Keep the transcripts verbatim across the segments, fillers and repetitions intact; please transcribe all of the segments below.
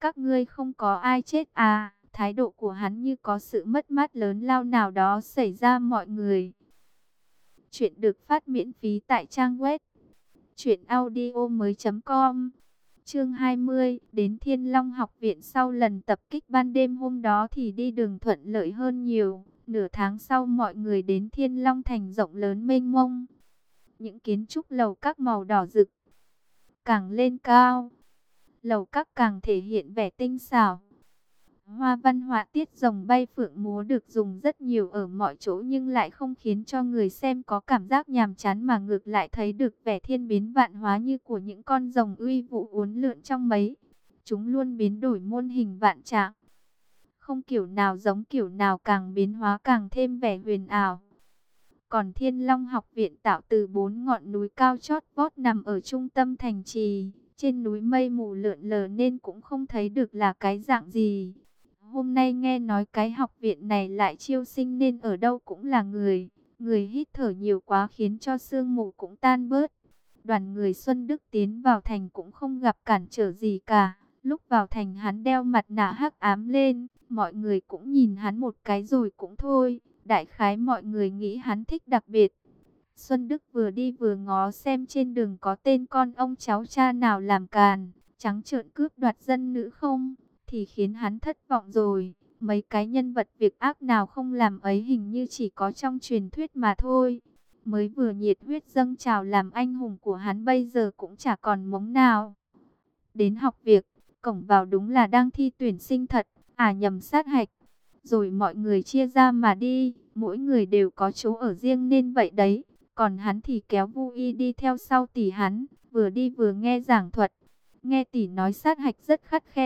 các ngươi không có ai chết à? Thái độ của hắn như có sự mất mát lớn lao nào đó xảy ra mọi người. Chuyện được phát miễn phí tại trang web truyện audio mới chấm com. Chương hai mươi, đến Thiên Long học viện sau lần tập kích ban đêm hôm đó thì đi đường thuận lợi hơn nhiều. Nửa tháng sau mọi người đến Thiên Long thành rộng lớn mênh mông. Những kiến trúc lầu các màu đỏ rực càng lên cao, lầu các càng thể hiện vẻ tinh xảo. Hoa văn họa tiết rồng bay phượng múa được dùng rất nhiều ở mọi chỗ nhưng lại không khiến cho người xem có cảm giác nhàm chán mà ngược lại thấy được vẻ thiên biến vạn hóa như của những con rồng uy vũ uốn lượn trong mấy. Chúng luôn biến đổi muôn hình vạn trạng. Không kiểu nào giống kiểu nào, càng biến hóa càng thêm vẻ huyền ảo. Còn Thiên Long học viện tạo từ bốn ngọn núi cao chót vót nằm ở trung tâm thành trì. Trên núi mây mù lượn lờ nên cũng không thấy được là cái dạng gì. Hôm nay nghe nói cái học viện này lại chiêu sinh nên ở đâu cũng là người. Người hít thở nhiều quá khiến cho sương mù cũng tan bớt. Đoàn người Xuân Đức tiến vào thành cũng không gặp cản trở gì cả. Lúc vào thành hắn đeo mặt nạ hắc ám lên. Mọi người cũng nhìn hắn một cái rồi cũng thôi. Đại khái mọi người nghĩ hắn thích đặc biệt. Xuân Đức vừa đi vừa ngó xem trên đường có tên con ông cháu cha nào làm càn, trắng trợn cướp đoạt dân nữ không, thì khiến hắn thất vọng rồi. Mấy cái nhân vật việc ác nào không làm ấy hình như chỉ có trong truyền thuyết mà thôi. Mới vừa nhiệt huyết dâng trào làm anh hùng của hắn bây giờ cũng chả còn mống nào. Đến học việc, cổng vào đúng là đang thi tuyển sinh thật, à nhầm sát hạch. Rồi mọi người chia ra mà đi, mỗi người đều có chỗ ở riêng nên vậy đấy. Còn hắn thì kéo Vu Y đi theo sau tỷ hắn, vừa đi vừa nghe giảng thuật. Nghe tỷ nói sát hạch rất khắt khe.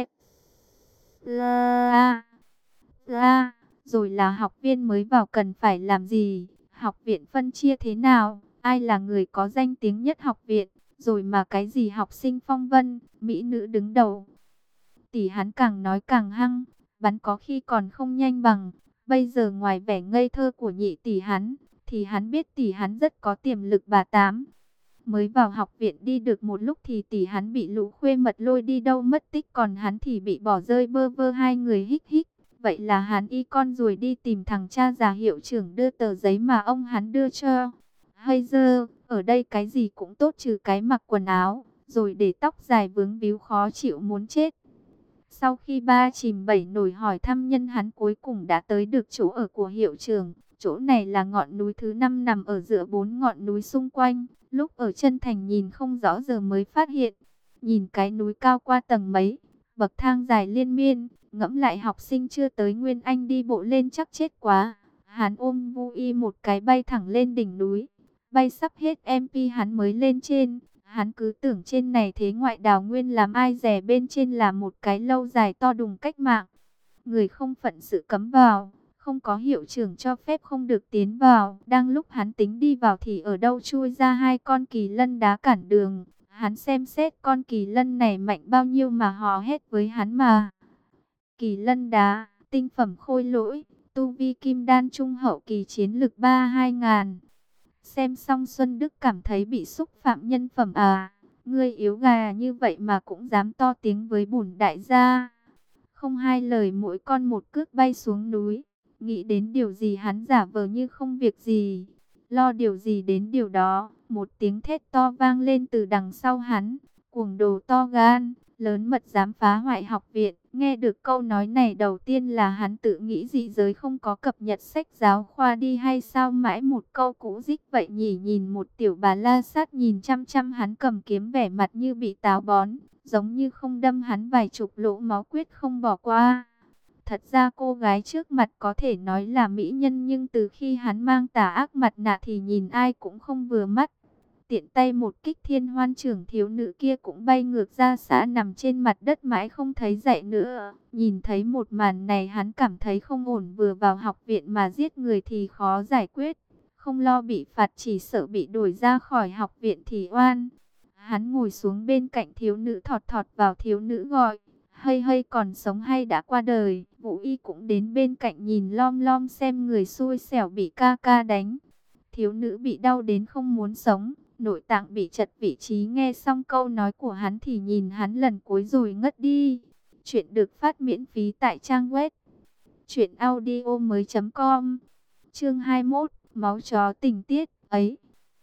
La, la, rồi là học viên mới vào cần phải làm gì, học viện phân chia thế nào, ai là người có danh tiếng nhất học viện, rồi mà cái gì học sinh phong vân, mỹ nữ đứng đầu. Tỷ hắn càng nói càng hăng, bắn có khi còn không nhanh bằng. Bây giờ ngoài vẻ ngây thơ của nhị tỷ hắn, thì hắn biết tỷ hắn rất có tiềm lực bà tám. Mới vào học viện đi được một lúc thì tỷ hắn bị lũ khuê mật lôi đi đâu mất tích, còn hắn thì bị bỏ rơi bơ vơ. Hai người hích hích. Vậy là hắn y con rồi đi tìm thằng cha già hiệu trưởng đưa tờ giấy mà ông hắn đưa cho. Hay dơ, ở đây cái gì cũng tốt trừ cái mặc quần áo, rồi để tóc dài vướng víu khó chịu muốn chết. Sau khi ba chìm bảy nổi hỏi thăm nhân hắn cuối cùng đã tới được chỗ ở của hiệu trưởng. Chỗ này là ngọn núi thứ năm nằm ở giữa bốn ngọn núi xung quanh. Lúc ở chân thành nhìn không rõ giờ mới phát hiện. Nhìn cái núi cao qua tầng mấy, bậc thang dài liên miên, ngẫm lại học sinh chưa tới Nguyên Anh đi bộ lên chắc chết quá. Hắn ôm Vu Y một cái bay thẳng lên đỉnh núi. Bay sắp hết em pê hắn mới lên trên. Hắn cứ tưởng trên này thế ngoại đào nguyên làm ai dè bên trên là một cái lâu dài to đùng cách mạng. Người không phận sự cấm vào, không có hiệu trưởng cho phép không được tiến vào. Đang lúc hắn tính đi vào thì ở đâu chui ra hai con kỳ lân đá cản đường. Hắn xem xét con kỳ lân này mạnh bao nhiêu mà hò hét với hắn mà. Kỳ lân đá, tinh phẩm khôi lỗi, tu vi kim đan trung hậu kỳ, chiến lực ba hai ngàn. Xem xong Xuân Đức cảm thấy bị xúc phạm nhân phẩm à. Ngươi yếu gà như vậy mà cũng dám to tiếng với bổn đại gia. Không hai lời mỗi con một cước bay xuống núi. Nghĩ đến điều gì hắn giả vờ như không việc gì. Lo điều gì đến điều đó. Một tiếng thét to vang lên từ đằng sau hắn. Cuồng đồ to gan, lớn mật dám phá hoại học viện. Nghe được câu nói này đầu tiên là hắn tự nghĩ dị giới không có cập nhật sách giáo khoa đi hay sao, mãi một câu cũ dích vậy nhỉ. Nhìn một tiểu bà la sát nhìn chăm chăm hắn cầm kiếm, vẻ mặt như bị táo bón, giống như không đâm hắn vài chục lỗ máu quyết không bỏ qua. Thật ra cô gái trước mặt có thể nói là mỹ nhân, nhưng từ khi hắn mang tà ác mặt nạ thì nhìn ai cũng không vừa mắt. Tiện tay một kích thiên hoan trưởng thiếu nữ kia cũng bay ngược ra xã nằm trên mặt đất mãi không thấy dậy nữa. Nhìn thấy một màn này hắn cảm thấy không ổn, vừa vào học viện mà giết người thì khó giải quyết. Không lo bị phạt, chỉ sợ bị đuổi ra khỏi học viện thì oan. Hắn ngồi xuống bên cạnh thiếu nữ, thọt thọt vào thiếu nữ gọi. Hây hây, còn sống hay đã qua đời? Vũ Y cũng đến bên cạnh nhìn lom lom xem người xui xẻo bị ca ca đánh. Thiếu nữ bị đau đến không muốn sống, nội tạng bị chật vị trí. Nghe xong câu nói của hắn thì nhìn hắn lần cuối rồi ngất đi. Chuyện được phát miễn phí tại trang web truyện audio mới chấm com. Chương hai mươi mốt, máu chó tình tiết ấy.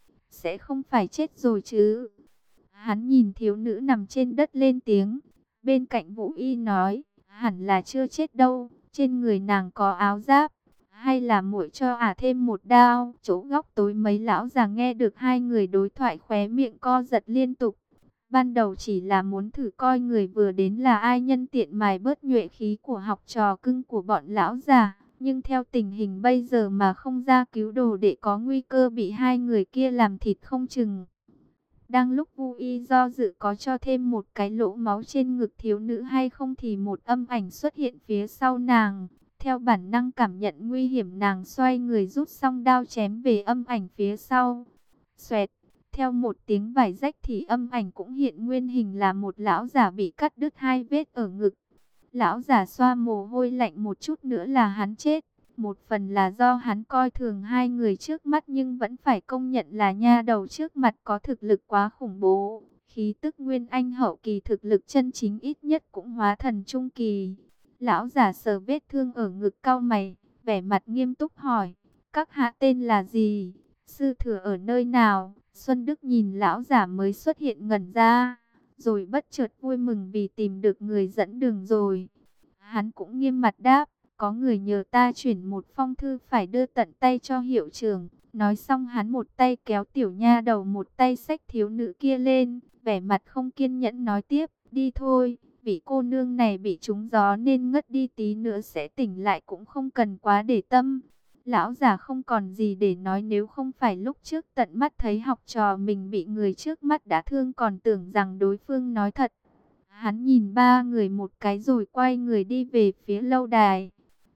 Sẽ không phải chết rồi chứ? Hắn nhìn thiếu nữ nằm trên đất lên tiếng. Bên cạnh Vũ Y nói, hẳn là chưa chết đâu, trên người nàng có áo giáp. Hay là muội cho ả thêm một đao? Chỗ góc tối mấy lão già nghe được hai người đối thoại khóe miệng co giật liên tục. Ban đầu chỉ là muốn thử coi người vừa đến là ai, nhân tiện mài bớt nhuệ khí của học trò cưng của bọn lão già. Nhưng theo tình hình bây giờ mà không ra cứu đồ để có nguy cơ bị hai người kia làm thịt không chừng. Đang lúc Vu Y do dự có cho thêm một cái lỗ máu trên ngực thiếu nữ hay không thì một âm ảnh xuất hiện phía sau nàng. Theo bản năng cảm nhận nguy hiểm, nàng xoay người rút song đao chém về âm ảnh phía sau. Xoẹt, theo một tiếng vải rách thì âm ảnh cũng hiện nguyên hình là một lão giả bị cắt đứt hai vết ở ngực. Lão giả xoa mồ hôi lạnh, một chút nữa là hắn chết. Một phần là do hắn coi thường hai người trước mắt, nhưng vẫn phải công nhận là nha đầu trước mặt có thực lực quá khủng bố. Khí tức nguyên anh hậu kỳ, thực lực chân chính ít nhất cũng hóa thần trung kỳ. Lão giả sờ vết thương ở ngực, cau mày, vẻ mặt nghiêm túc hỏi, các hạ tên là gì? Sư thừa ở nơi nào? Xuân Đức nhìn lão giả mới xuất hiện ngẩn ra, rồi bất chợt vui mừng vì tìm được người dẫn đường rồi. Hắn cũng nghiêm mặt đáp, có người nhờ ta chuyển một phong thư phải đưa tận tay cho hiệu trưởng. Nói xong hắn một tay kéo tiểu nha đầu, một tay xách thiếu nữ kia lên, vẻ mặt không kiên nhẫn nói tiếp, đi thôi, vị cô nương này bị trúng gió nên ngất đi, tí nữa sẽ tỉnh lại, cũng không cần quá để tâm. Lão già không còn gì để nói, nếu không phải lúc trước tận mắt thấy học trò mình bị người trước mắt đã thương còn tưởng rằng đối phương nói thật. Hắn nhìn ba người một cái rồi quay người đi về phía lâu đài.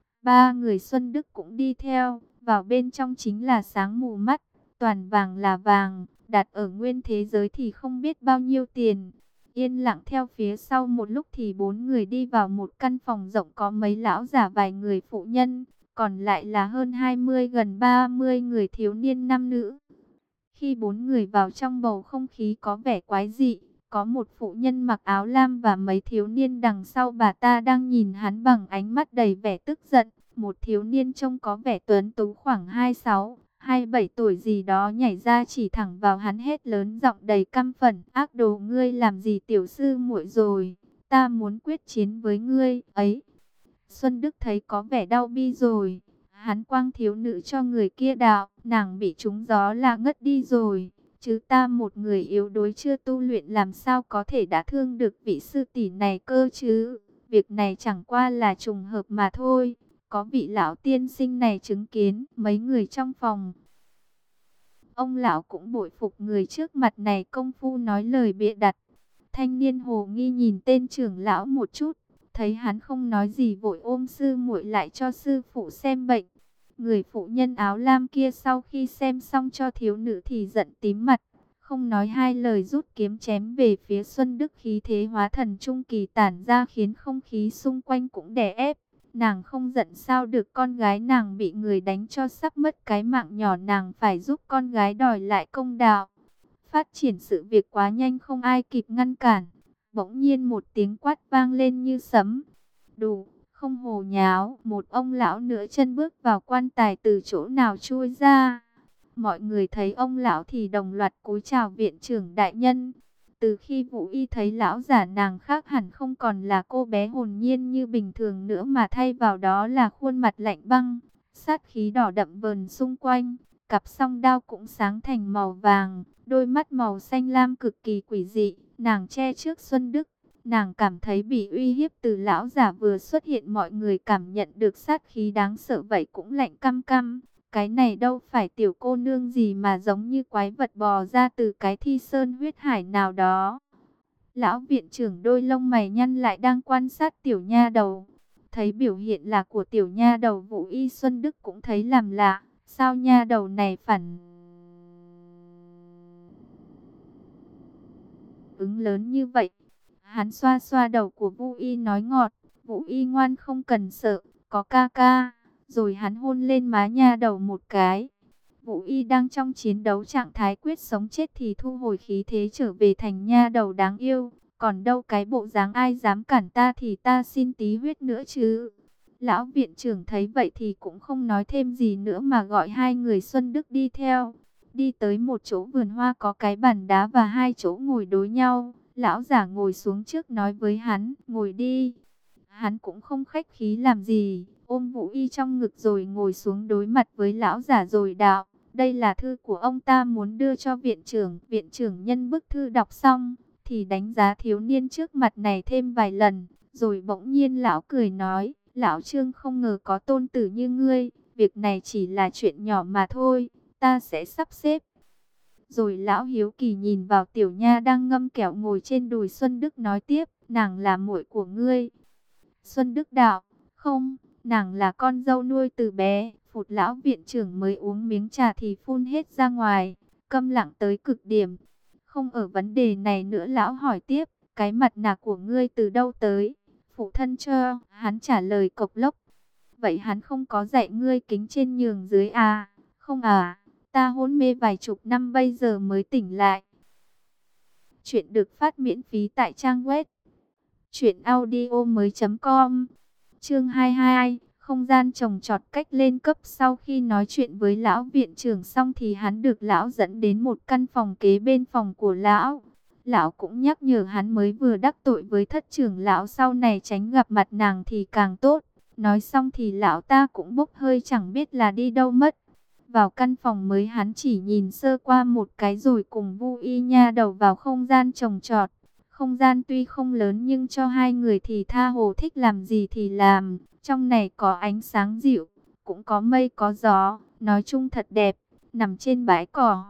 Ba người Xuân Đức cũng đi theo, vào bên trong chính là sáng mù mắt, toàn vàng là vàng, đặt ở nguyên thế giới thì không biết bao nhiêu tiền. Yên lặng theo phía sau một lúc thì bốn người đi vào một căn phòng rộng, có mấy lão già, vài người phụ nhân, còn lại là hơn hai mươi gần ba mươi người thiếu niên nam nữ. Khi bốn người vào trong, bầu không khí có vẻ quái dị. Có một phụ nhân mặc áo lam và mấy thiếu niên đằng sau bà ta đang nhìn hắn bằng ánh mắt đầy vẻ tức giận. Một thiếu niên trông có vẻ tuấn tú khoảng hai mươi sáu, hai mươi bảy tuổi gì đó nhảy ra chỉ thẳng vào hắn, hét lớn giọng đầy căm phẫn, ác đồ, ngươi làm gì tiểu sư muội rồi? Ta muốn quyết chiến với ngươi ấy. Xuân Đức thấy có vẻ đau bi rồi. Hắn quăng thiếu nữ cho người kia đạo, nàng bị trúng gió là ngất đi rồi. Chứ ta một người yếu đuối chưa tu luyện làm sao có thể đã thương được vị sư tỷ này cơ chứ. Việc này chẳng qua là trùng hợp mà thôi. Có vị lão tiên sinh này chứng kiến, mấy người trong phòng. Ông lão cũng bội phục người trước mặt này công phu nói lời bịa đặt. Thanh niên hồ nghi nhìn tên trưởng lão một chút. Thấy hắn không nói gì vội ôm sư muội lại cho sư phụ xem bệnh. Người phụ nhân áo lam kia sau khi xem xong cho thiếu nữ thì giận tím mặt. Không nói hai lời rút kiếm chém về phía Xuân Đức, khí thế hóa thần trung kỳ tản ra khiến không khí xung quanh cũng đè ép. Nàng không giận sao được, con gái nàng bị người đánh cho sắp mất cái mạng nhỏ, nàng phải giúp con gái đòi lại công đạo. Phát triển sự việc quá nhanh, không ai kịp ngăn cản. Bỗng nhiên một tiếng quát vang lên như sấm. Đủ, không hồ nháo. Một ông lão nửa chân bước vào quan tài từ chỗ nào chui ra. Mọi người thấy ông lão thì đồng loạt cúi chào viện trưởng đại nhân. Từ khi Vũ Y thấy lão giả, nàng khác hẳn, không còn là cô bé hồn nhiên như bình thường nữa, mà thay vào đó là khuôn mặt lạnh băng, sát khí đỏ đậm vờn xung quanh. Cặp song đao cũng sáng thành màu vàng, đôi mắt màu xanh lam cực kỳ quỷ dị. Nàng che trước Xuân Đức, nàng cảm thấy bị uy hiếp từ lão giả vừa xuất hiện. Mọi người cảm nhận được sát khí đáng sợ vậy cũng lạnh căm căm. Cái này đâu phải tiểu cô nương gì mà giống như quái vật bò ra từ cái thi sơn huyết hải nào đó. Lão viện trưởng đôi lông mày nhăn lại, đang quan sát tiểu nha đầu. Thấy biểu hiện là của tiểu nha đầu, Vũ Y Xuân Đức cũng thấy làm lạ. Sao nha đầu này phản ứng lớn như vậy? Hắn xoa xoa đầu của Vũ Y nói ngọt, Vũ Y ngoan, không cần sợ, có ca ca. Rồi hắn hôn lên má nha đầu một cái. Vũ Y đang trong chiến đấu trạng thái quyết sống chết thì thu hồi khí thế trở về thành nha đầu đáng yêu. Còn đâu cái bộ dáng ai dám cản ta thì ta xin tí huyết nữa chứ. Lão viện trưởng thấy vậy thì cũng không nói thêm gì nữa mà gọi hai người Xuân Đức đi theo. Đi tới một chỗ vườn hoa có cái bàn đá và hai chỗ ngồi đối nhau. Lão giả ngồi xuống trước nói với hắn, ngồi đi. Hắn cũng không khách khí làm gì, ôm Vũ Y trong ngực rồi ngồi xuống đối mặt với lão giả rồi đạo. Đây là thư của ông ta muốn đưa cho viện trưởng. Viện trưởng nhân bức thư đọc xong, thì đánh giá thiếu niên trước mặt này thêm vài lần. Rồi bỗng nhiên lão cười nói, lão Trương không ngờ có tôn tử như ngươi. Việc này chỉ là chuyện nhỏ mà thôi, ta sẽ sắp xếp. Rồi lão hiếu kỳ nhìn vào tiểu nha đang ngâm kẹo ngồi trên đùi Xuân Đức nói tiếp, nàng là muội của ngươi. Xuân Đức đạo, không, nàng là con dâu nuôi từ bé. Phụt, lão viện trưởng mới uống miếng trà thì phun hết ra ngoài, câm lặng tới cực điểm. Không ở vấn đề này nữa, lão hỏi tiếp, cái mặt nạ của ngươi từ đâu tới? Phụ thân cho, hắn trả lời cộc lốc. Vậy hắn không có dạy ngươi kính trên nhường dưới à? Không à, ta hôn mê vài chục năm bây giờ mới tỉnh lại. Chuyện được phát miễn phí tại trang web truyện audio mới chấm com. Chương hai mươi hai, không gian trồng trọt cách lên cấp. Sau khi nói chuyện với lão viện trưởng xong thì hắn được lão dẫn đến một căn phòng kế bên phòng của lão. Lão cũng nhắc nhở hắn mới vừa đắc tội với thất trưởng lão, sau này tránh gặp mặt nàng thì càng tốt. Nói xong thì lão ta cũng bốc hơi chẳng biết là đi đâu mất. Vào căn phòng mới hắn chỉ nhìn sơ qua một cái rồi cùng Vu Y nha đầu vào không gian trồng trọt. Không gian tuy không lớn nhưng cho hai người thì tha hồ thích làm gì thì làm. Trong này có ánh sáng dịu, cũng có mây có gió, nói chung thật đẹp. Nằm trên bãi cỏ,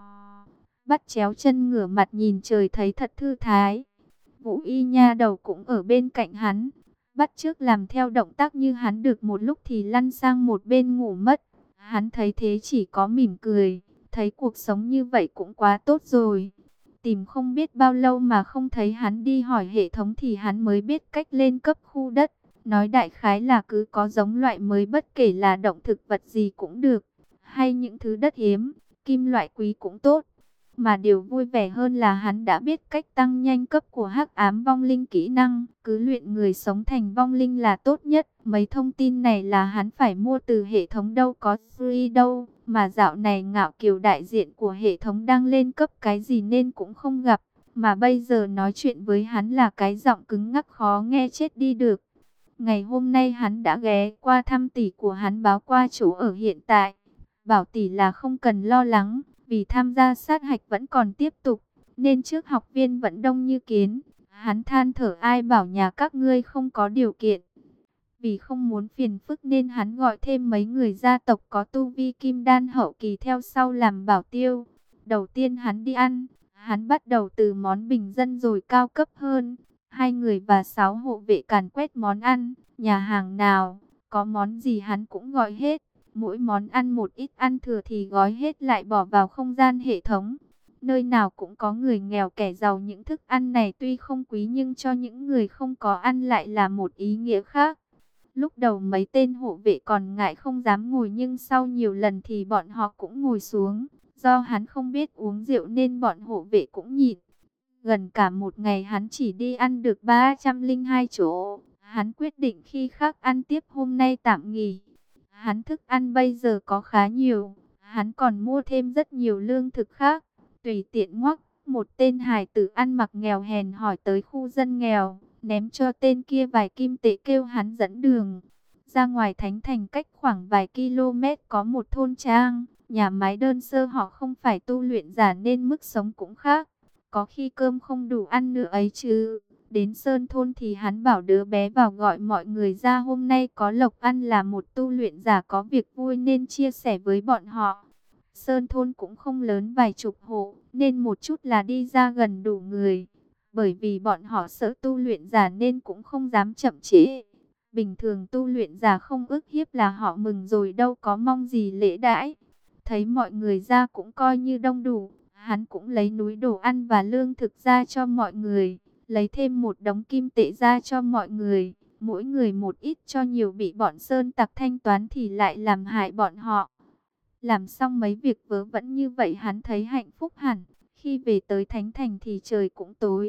bắt chéo chân ngửa mặt nhìn trời thấy thật thư thái. Vũ Y nha đầu cũng ở bên cạnh hắn, bắt chước làm theo động tác như hắn, được một lúc thì lăn sang một bên ngủ mất. Hắn thấy thế chỉ có mỉm cười, thấy cuộc sống như vậy cũng quá tốt rồi. Tìm không biết bao lâu mà không thấy hắn, đi hỏi hệ thống thì hắn mới biết cách lên cấp khu đất. Nói đại khái là cứ có giống loại mới, bất kể là động thực vật gì cũng được, hay những thứ đất hiếm, kim loại quý cũng tốt. Mà điều vui vẻ hơn là hắn đã biết cách tăng nhanh cấp của hắc ám vong linh kỹ năng, cứ luyện người sống thành vong linh là tốt nhất. Mấy thông tin này là hắn phải mua từ hệ thống, đâu có free đâu. Mà dạo này Ngạo Kiều đại diện của hệ thống đang lên cấp cái gì nên cũng không gặp. Mà bây giờ nói chuyện với hắn là cái giọng cứng ngắc khó nghe chết đi được. Ngày hôm nay hắn đã ghé qua thăm tỷ của hắn, báo qua chỗ ở hiện tại. Bảo tỷ là không cần lo lắng, vì tham gia sát hạch vẫn còn tiếp tục, nên trước học viên vẫn đông như kiến. Hắn than thở, ai bảo nhà các ngươi không có điều kiện. Vì không muốn phiền phức nên hắn gọi thêm mấy người gia tộc có tu vi kim đan hậu kỳ theo sau làm bảo tiêu. Đầu tiên hắn đi ăn, hắn bắt đầu từ món bình dân rồi cao cấp hơn. Hai người và sáu hộ vệ càn quét món ăn, nhà hàng nào có món gì hắn cũng gọi hết. Mỗi món ăn một ít, ăn thừa thì gói hết lại bỏ vào không gian hệ thống. Nơi nào cũng có người nghèo kẻ giàu, những thức ăn này tuy không quý nhưng cho những người không có ăn lại là một ý nghĩa khác. Lúc đầu mấy tên hộ vệ còn ngại không dám ngồi, nhưng sau nhiều lần thì bọn họ cũng ngồi xuống. Do hắn không biết uống rượu nên bọn hộ vệ cũng nhịn. Gần cả một ngày hắn chỉ đi ăn được ba trăm lẻ hai chỗ. Hắn quyết định khi khác ăn tiếp, hôm nay tạm nghỉ. Hắn thức ăn bây giờ có khá nhiều. Hắn còn mua thêm rất nhiều lương thực khác. Tùy tiện ngoắc, một tên hài tử ăn mặc nghèo hèn hỏi tới khu dân nghèo, ném cho tên kia vài kim tệ kêu hắn dẫn đường. Ra ngoài thánh thành cách khoảng vài km có một thôn trang, nhà máy đơn sơ, họ không phải tu luyện giả nên mức sống cũng khác. Có khi cơm không đủ ăn nữa ấy chứ. Đến Sơn thôn thì hắn bảo đứa bé vào gọi mọi người ra, hôm nay có lộc ăn, là một tu luyện giả có việc vui nên chia sẻ với bọn họ. Sơn thôn cũng không lớn, vài chục hộ, nên một chút là đi ra gần đủ người. Bởi vì bọn họ sợ tu luyện giả nên cũng không dám chậm trễ. Bình thường tu luyện giả không ức hiếp là họ mừng rồi, đâu có mong gì lễ đãi. Thấy mọi người ra cũng coi như đông đủ, hắn cũng lấy núi đồ ăn và lương thực ra cho mọi người, lấy thêm một đống kim tệ ra cho mọi người, mỗi người một ít, cho nhiều bị bọn sơn tặc thanh toán thì lại làm hại bọn họ. Làm xong mấy việc vớ vẩn như vậy hắn thấy hạnh phúc hẳn. Khi về tới thánh thành thì trời cũng tối.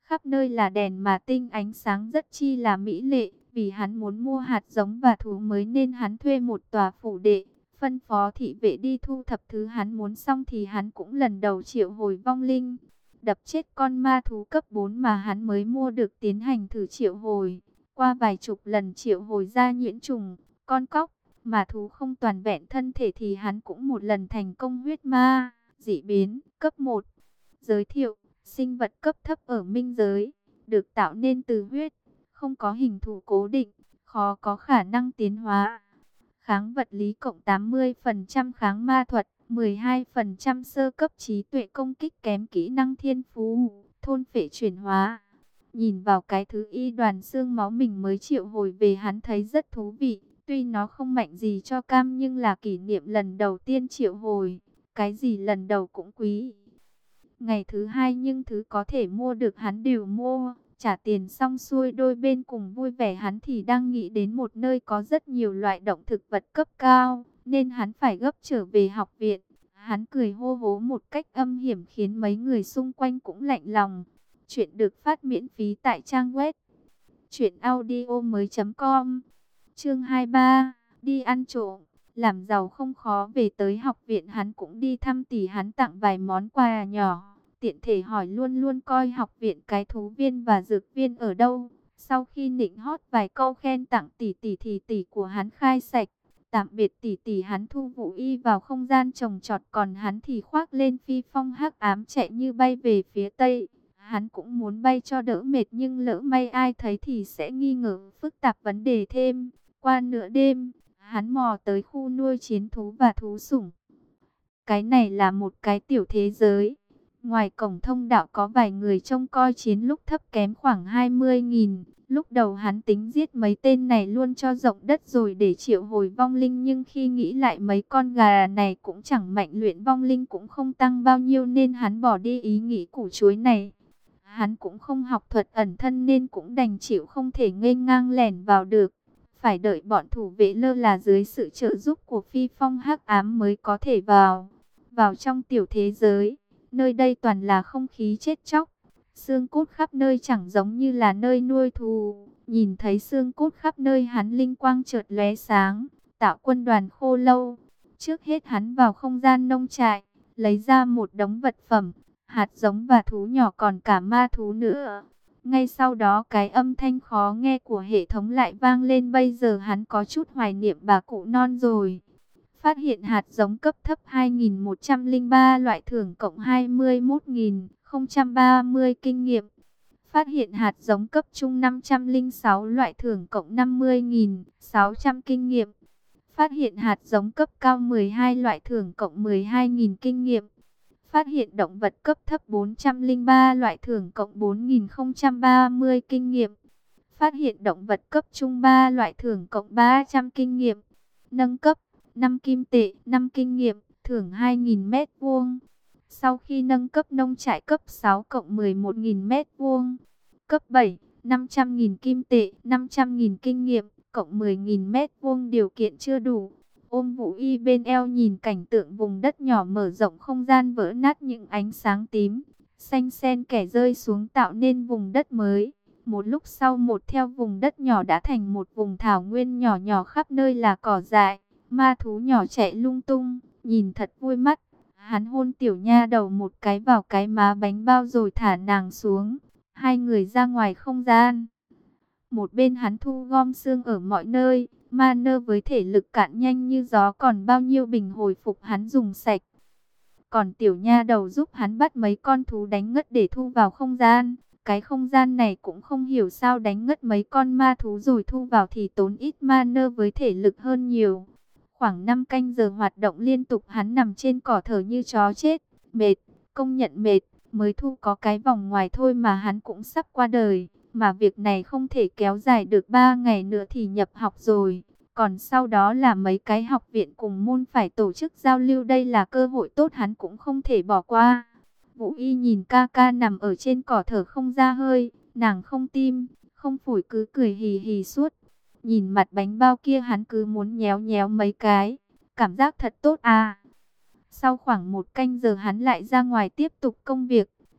Khắp nơi là đèn mà tinh ánh sáng rất chi là mỹ lệ. Vì hắn muốn mua hạt giống và thú mới nên hắn thuê một tòa phủ đệ, phân phó thị vệ đi thu thập thứ hắn muốn, xong thì hắn cũng lần đầu triệu hồi vong linh. Đập chết con ma thú cấp bốn mà hắn mới mua được, tiến hành thử triệu hồi. Qua vài chục lần triệu hồi ra nhuyễn trùng, con cóc, mà thú không toàn vẹn thân thể thì hắn cũng một lần thành công huyết ma, dị biến, cấp một. Giới thiệu, sinh vật cấp thấp ở minh giới, được tạo nên từ huyết, không có hình thù cố định, khó có khả năng tiến hóa. Kháng vật lý cộng tám mươi phần trăm, kháng ma thuật, mười hai phần trăm sơ cấp trí tuệ, công kích kém, kỹ năng thiên phú, thôn phệ chuyển hóa. Nhìn vào cái thứ y đoàn xương máu mình mới triệu hồi về, hắn thấy rất thú vị. Tuy nó không mạnh gì cho cam nhưng là kỷ niệm lần đầu tiên triệu hồi. Cái gì lần đầu cũng quý. Ngày thứ hai nhưng thứ có thể mua được hắn đều mua. Trả tiền xong xuôi, đôi bên cùng vui vẻ, hắn thì đang nghĩ đến một nơi có rất nhiều loại động thực vật cấp cao, nên hắn phải gấp trở về học viện. Hắn cười hô hố một cách âm hiểm khiến mấy người xung quanh cũng lạnh lòng. Chuyện được phát miễn phí tại trang web truyện audio mới chấm com. Chương hai mươi ba, đi ăn trộm. Làm giàu không khó, về tới học viện hắn cũng đi thăm tỷ hắn, tặng vài món quà nhỏ. Tiện thể hỏi luôn luôn coi học viện cái thú viên và dược viên ở đâu. Sau khi nịnh hót vài câu khen tặng tỷ tỷ thì tỷ của hắn khai sạch. Tạm biệt tỷ tỷ, hắn thu Vũ Y vào không gian trồng trọt, còn hắn thì khoác lên phi phong hắc ám chạy như bay về phía tây. Hắn cũng muốn bay cho đỡ mệt, nhưng lỡ may ai thấy thì sẽ nghi ngờ, phức tạp vấn đề thêm. Qua nửa đêm, hắn mò tới khu nuôi chiến thú và thú sủng. Cái này là một cái tiểu thế giới. Ngoài cổng thông đạo có vài người trông coi chiến, lúc thấp kém khoảng hai mươi nghìn. Lúc đầu hắn tính giết mấy tên này luôn cho rộng đất rồi để triệu hồi vong linh, nhưng khi nghĩ lại mấy con gà này cũng chẳng mạnh, luyện vong linh cũng không tăng bao nhiêu, nên hắn bỏ đi ý nghĩ củ chuối này. Hắn cũng không học thuật ẩn thân nên cũng đành chịu, không thể nghênh ngang lẻn vào được. Phải đợi bọn thủ vệ lơ là dưới sự trợ giúp của phi phong hắc ám mới có thể vào. Vào trong tiểu thế giới, nơi đây toàn là không khí chết chóc. Xương cốt khắp nơi chẳng giống như là nơi nuôi thú. Nhìn thấy xương cốt khắp nơi, hắn linh quang chợt lóe sáng, tạo quân đoàn khô lâu. Trước hết hắn vào không gian nông trại, lấy ra một đống vật phẩm, hạt giống và thú nhỏ, còn cả ma thú nữa. Ngay sau đó cái âm thanh khó nghe của hệ thống lại vang lên. Bây giờ hắn có chút hoài niệm bà cụ non rồi. Phát hiện hạt giống cấp thấp hai nghìn một trăm lẻ ba, loại thưởng cộng hai mươi mốt nghìn không trăm ba mươi kinh nghiệm. Phát hiện hạt giống cấp trung năm trăm lẻ sáu, loại thưởng cộng năm mươi nghìn sáu trăm kinh nghiệm. Phát hiện hạt giống cấp cao mười hai, loại thưởng cộng mười hai nghìn kinh nghiệm. Phát hiện động vật cấp thấp bốn trăm lẻ ba, loại thưởng cộng bốn nghìn không trăm ba mươi kinh nghiệm. Phát hiện động vật cấp trung ba, loại thưởng cộng ba trăm kinh nghiệm. Nâng cấp năm kim tệ, năm kinh nghiệm, thưởng hai nghìn mét vuông. Sau khi nâng cấp nông trại cấp sáu cộng mười một nghìn mét vuông. Cấp bảy, năm trăm nghìn kim tệ, năm trăm nghìn kinh nghiệm, cộng mười nghìn mét vuông, điều kiện chưa đủ. Ôm Vũ Y bên eo nhìn cảnh tượng vùng đất nhỏ mở rộng, không gian vỡ nát, những ánh sáng tím, xanh xen kẽ rơi xuống tạo nên vùng đất mới. Một lúc sau, một theo vùng đất nhỏ đã thành một vùng thảo nguyên nhỏ nhỏ, khắp nơi là cỏ dại, ma thú nhỏ chạy lung tung, nhìn thật vui mắt. Hắn hôn tiểu nha đầu một cái vào cái má bánh bao rồi thả nàng xuống. Hai người ra ngoài không gian. Một bên hắn thu gom xương ở mọi nơi. Ma nơ với thể lực cạn nhanh như gió, còn bao nhiêu bình hồi phục hắn dùng sạch. Còn tiểu nha đầu giúp hắn bắt mấy con thú đánh ngất để thu vào không gian. Cái không gian này cũng không hiểu sao đánh ngất mấy con ma thú rồi thu vào thì tốn ít ma nơ với thể lực hơn nhiều. Khoảng năm canh giờ hoạt động liên tục, hắn nằm trên cỏ thở như chó chết. Mệt, công nhận mệt, mới thu có cái vòng ngoài thôi mà hắn cũng sắp qua đời. Mà việc này không thể kéo dài được ba ngày nữa thì nhập học rồi. Còn sau đó là mấy cái học viện cùng môn phải tổ chức giao lưu, đây là cơ hội tốt hắn cũng không thể bỏ qua. Vũ Y nhìn ca ca nằm ở trên cỏ thở không ra hơi, nàng không tim, không phổi, cứ cười hì hì suốt. Nhìn mặt bánh bao kia hắn cứ muốn nhéo nhéo mấy cái, cảm giác thật tốt à. Sau khoảng một canh giờ hắn lại ra ngoài tiếp tục công việc.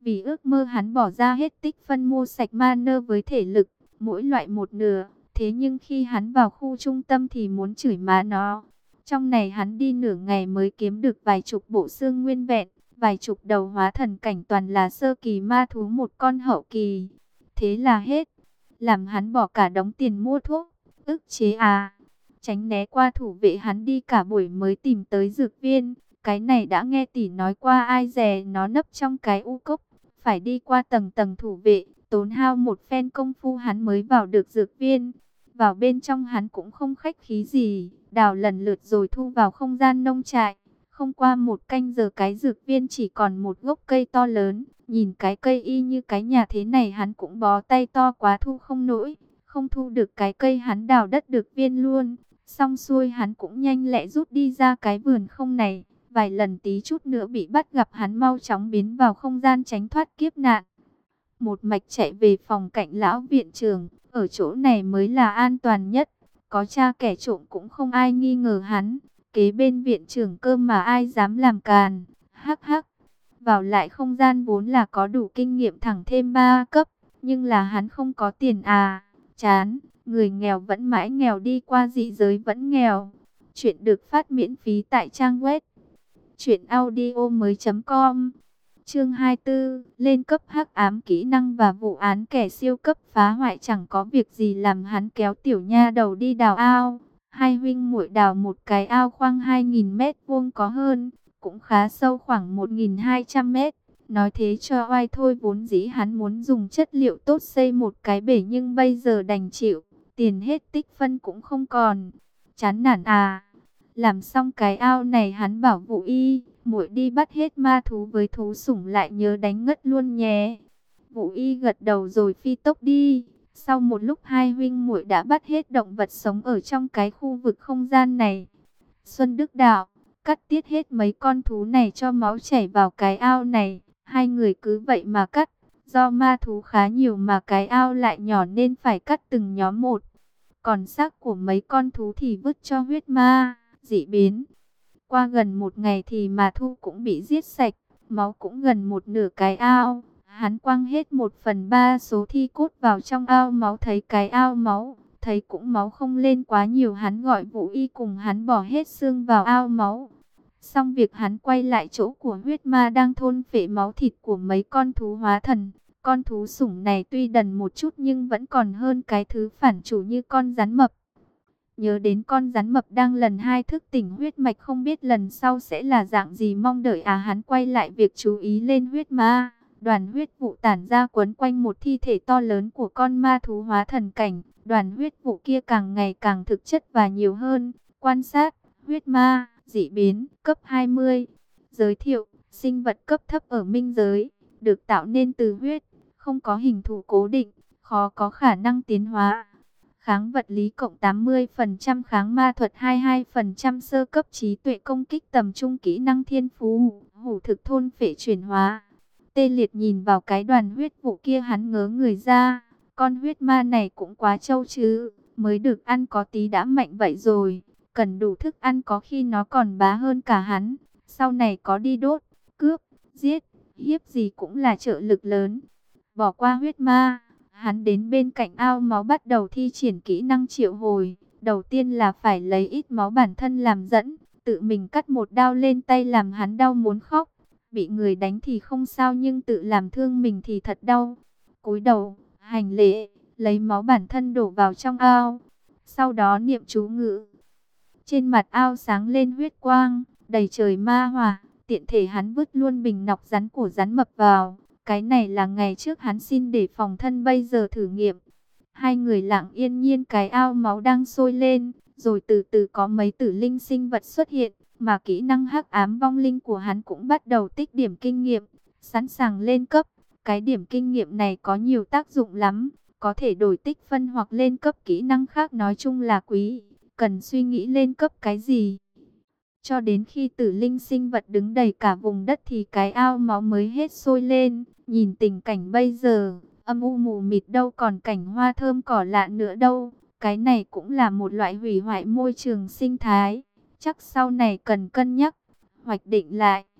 Vì ước mơ hắn bỏ ra hết tích phân mua sạch mana với thể lực, mỗi loại một nửa. Thế nhưng khi hắn vào khu trung tâm thì muốn chửi má nó. Trong này hắn đi nửa ngày mới kiếm được vài chục bộ xương nguyên vẹn, vài chục đầu hóa thần cảnh toàn là sơ kỳ ma thú, một con hậu kỳ. Thế là hết, làm hắn bỏ cả đống tiền mua thuốc, ức chế à. Tránh né qua thủ vệ hắn đi cả buổi mới tìm tới dược viên. Cái này đã nghe tỷ nói qua, ai dè nó nấp trong cái u cốc. Phải đi qua tầng tầng thủ vệ, tốn hao một phen công phu hắn mới vào được dược viên. Vào bên trong hắn cũng không khách khí gì, đào lần lượt rồi thu vào không gian nông trại. Không qua một canh giờ cái dược viên chỉ còn một gốc cây to lớn. Nhìn cái cây y như cái nhà thế này hắn cũng bó tay to quá thu không nổi. Không thu được cái cây hắn đào đất được viên luôn. Xong xuôi hắn cũng nhanh lẹ rút đi ra cái vườn không này. Vài lần tí chút nữa bị bắt gặp hắn mau chóng biến vào không gian tránh thoát kiếp nạn. Một mạch chạy về phòng cạnh lão viện trưởng. Ở chỗ này mới là an toàn nhất. Có cha kẻ trộm cũng không ai nghi ngờ hắn. Kế bên viện trưởng cơ mà ai dám làm càn. Hắc hắc. Vào lại không gian vốn là có đủ kinh nghiệm thẳng thêm ba cấp. Nhưng là hắn không có tiền à. Chán. Người nghèo vẫn mãi nghèo, đi qua dị giới vẫn nghèo. Chuyện được phát miễn phí tại trang web truyện audio mới chấm com. Chương hai mươi tư, lên cấp hắc ám kỹ năng và vụ án kẻ siêu cấp phá hoại chẳng có việc gì làm hắn kéo tiểu nha đầu đi đào ao. Hai huynh muội đào một cái ao khoan hai nghìn mét vuông có hơn, cũng khá sâu khoảng một nghìn hai trăm mét. Nói thế cho oai thôi, vốn dĩ hắn muốn dùng chất liệu tốt xây một cái bể nhưng bây giờ đành chịu, tiền hết tích phân cũng không còn. Chán nản à. Làm xong cái ao này hắn bảo Vũ Y, muội đi bắt hết ma thú với thú sủng lại nhớ đánh ngất luôn nhé. Vũ Y gật đầu rồi phi tốc đi. Sau một lúc hai huynh muội đã bắt hết động vật sống ở trong cái khu vực không gian này. Xuân Đức Đạo, cắt tiết hết mấy con thú này cho máu chảy vào cái ao này. Hai người cứ vậy mà cắt. Do ma thú khá nhiều mà cái ao lại nhỏ nên phải cắt từng nhóm một. Còn xác của mấy con thú thì vứt cho huyết ma dị biến. Qua gần một ngày thì mà thu cũng bị giết sạch, máu cũng gần một nửa cái ao. Hắn quăng hết một phần ba số thi cốt vào trong ao máu, thấy cái ao máu, thấy cũng máu không lên quá nhiều. Hắn gọi Vũ Y cùng hắn bỏ hết xương vào ao máu. Xong việc hắn quay lại chỗ của huyết ma đang thôn phệ máu thịt của mấy con thú hóa thần. Con thú sủng này tuy đần một chút nhưng vẫn còn hơn cái thứ phản chủ như con rắn mập. Nhớ đến con rắn mập đang lần hai thức tỉnh huyết mạch, không biết lần sau sẽ là dạng gì, mong đợi à. Hắn quay lại việc chú ý lên huyết ma. Đoàn huyết vụ tản ra quấn quanh một thi thể to lớn của con ma thú hóa thần cảnh. Đoàn huyết vụ kia càng ngày càng thực chất và nhiều hơn. Quan sát, huyết ma, dị biến, cấp hai mươi. Giới thiệu, sinh vật cấp thấp ở minh giới, được tạo nên từ huyết, không có hình thù cố định, khó có khả năng tiến hóa. Kháng vật lý cộng tám mươi phần trăm, kháng ma thuật hai mươi hai phần trăm, sơ cấp trí tuệ, công kích tầm trung, kỹ năng thiên phú, hủ thực thôn phệ chuyển hóa. Tê Liệt nhìn vào cái đoàn huyết vụ kia hắn ngớ người ra. Con huyết ma này cũng quá trâu chứ, mới được ăn có tí đã mạnh vậy rồi. Cần đủ thức ăn có khi nó còn bá hơn cả hắn. Sau này có đi đốt, cướp, giết, hiếp gì cũng là trợ lực lớn. Bỏ qua huyết ma, hắn đến bên cạnh ao máu bắt đầu thi triển kỹ năng triệu hồi. Đầu tiên là phải lấy ít máu bản thân làm dẫn, tự mình cắt một đao lên tay làm hắn đau muốn khóc. Bị người đánh thì không sao nhưng tự làm thương mình thì thật đau. Cúi đầu, hành lễ, lấy máu bản thân đổ vào trong ao. Sau đó niệm chú ngữ. Trên mặt ao sáng lên huyết quang, đầy trời ma hỏa. Tiện thể hắn vứt luôn bình nọc rắn của rắn mập vào. Cái này là ngày trước hắn xin để phòng thân, bây giờ thử nghiệm. Hai người lặng yên nhiên cái ao máu đang sôi lên. Rồi từ từ có mấy tử linh sinh vật xuất hiện. Mà kỹ năng hắc ám vong linh của hắn cũng bắt đầu tích điểm kinh nghiệm. Sẵn sàng lên cấp. Cái điểm kinh nghiệm này có nhiều tác dụng lắm. Có thể đổi tích phân hoặc lên cấp kỹ năng khác, nói chung là quý. Cần suy nghĩ lên cấp cái gì. Cho đến khi tử linh sinh vật đứng đầy cả vùng đất thì cái ao máu mới hết sôi lên. Nhìn tình cảnh bây giờ, âm u mù mịt, đâu còn cảnh hoa thơm cỏ lạ nữa đâu. Cái này cũng là một loại hủy hoại môi trường sinh thái. Chắc sau này cần cân nhắc, hoạch định lại.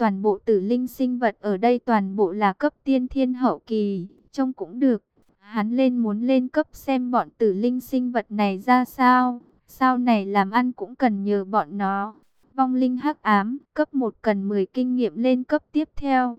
toàn bộ tử linh sinh vật ở đây toàn bộ là cấp tiên thiên hậu kỳ, trông cũng được. Hắn lên muốn lên cấp xem bọn tử linh sinh vật này ra sao, sau này làm ăn cũng cần nhờ bọn nó. Vong linh hắc ám, cấp một cần mười kinh nghiệm lên cấp tiếp theo.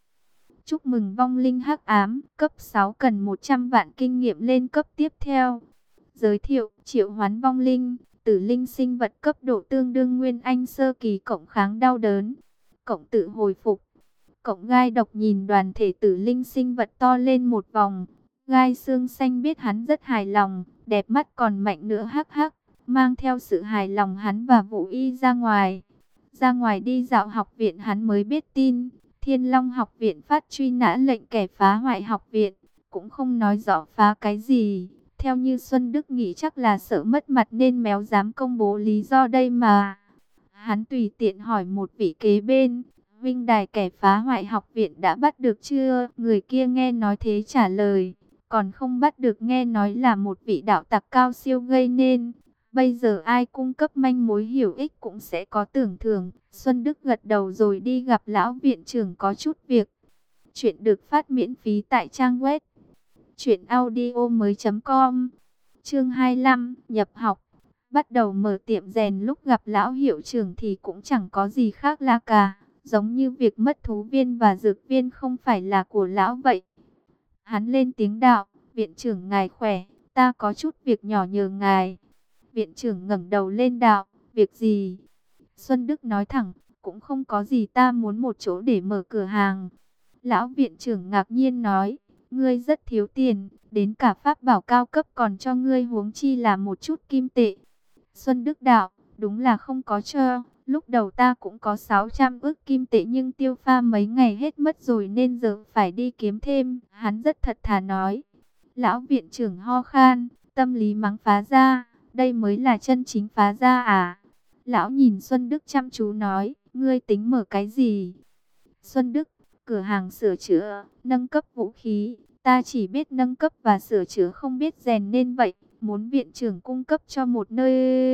Chúc mừng vong linh hắc ám, cấp sáu cần một trăm vạn kinh nghiệm lên cấp tiếp theo. Giới thiệu, triệu hoán vong linh, tử linh sinh vật cấp độ tương đương nguyên anh sơ kỳ cộng kháng đau đớn, cộng tự hồi phục, cộng gai độc. Nhìn đoàn thể tử linh sinh vật to lên một vòng, gai xương xanh biết hắn rất hài lòng, đẹp mắt còn mạnh nữa hắc hắc, mang theo sự hài lòng hắn và Vũ Y ra ngoài. Ra ngoài đi dạo học viện hắn mới biết tin, Thiên Long học viện phát truy nã lệnh kẻ phá hoại học viện, cũng không nói rõ phá cái gì. Theo như Xuân Đức nghĩ chắc là sợ mất mặt nên méo dám công bố lý do đây mà. Hắn tùy tiện hỏi một vị kế bên, huynh đài kẻ phá hoại học viện đã bắt được chưa? Người kia nghe nói thế trả lời, còn không bắt được, nghe nói là một vị đạo tặc cao siêu gây nên. Bây giờ ai cung cấp manh mối hữu ích cũng sẽ có tưởng thưởng. Xuân Đức gật đầu rồi đi gặp lão viện trưởng có chút việc. Chuyện được phát miễn phí tại trang web truyện audio mới chấm com. Chương hai mươi lăm, nhập học. Bắt đầu mở tiệm rèn, lúc gặp lão hiệu trưởng thì cũng chẳng có gì khác lạ cả, giống như việc mất thú viên và dược viên không phải là của lão vậy. Hắn lên tiếng đạo, viện trưởng ngài khỏe, ta có chút việc nhỏ nhờ ngài. Viện trưởng ngẩng đầu lên đạo, việc gì? Xuân Đức nói thẳng, cũng không có gì, ta muốn một chỗ để mở cửa hàng. Lão viện trưởng ngạc nhiên nói, ngươi rất thiếu tiền, đến cả pháp bảo cao cấp còn cho ngươi, huống chi là một chút kim tệ. Xuân Đức đạo, đúng là không có cho, lúc đầu ta cũng có sáu trăm ức kim tệ nhưng tiêu pha mấy ngày hết mất rồi nên giờ phải đi kiếm thêm. Hắn rất thật thà nói. Lão viện trưởng ho khan, tâm lý mắng phá ra, đây mới là chân chính phá ra à? Lão nhìn Xuân Đức chăm chú nói, ngươi tính mở cái gì? Xuân Đức, cửa hàng sửa chữa, nâng cấp vũ khí, ta chỉ biết nâng cấp và sửa chữa không biết rèn nên vậy, muốn viện trưởng cung cấp cho một nơi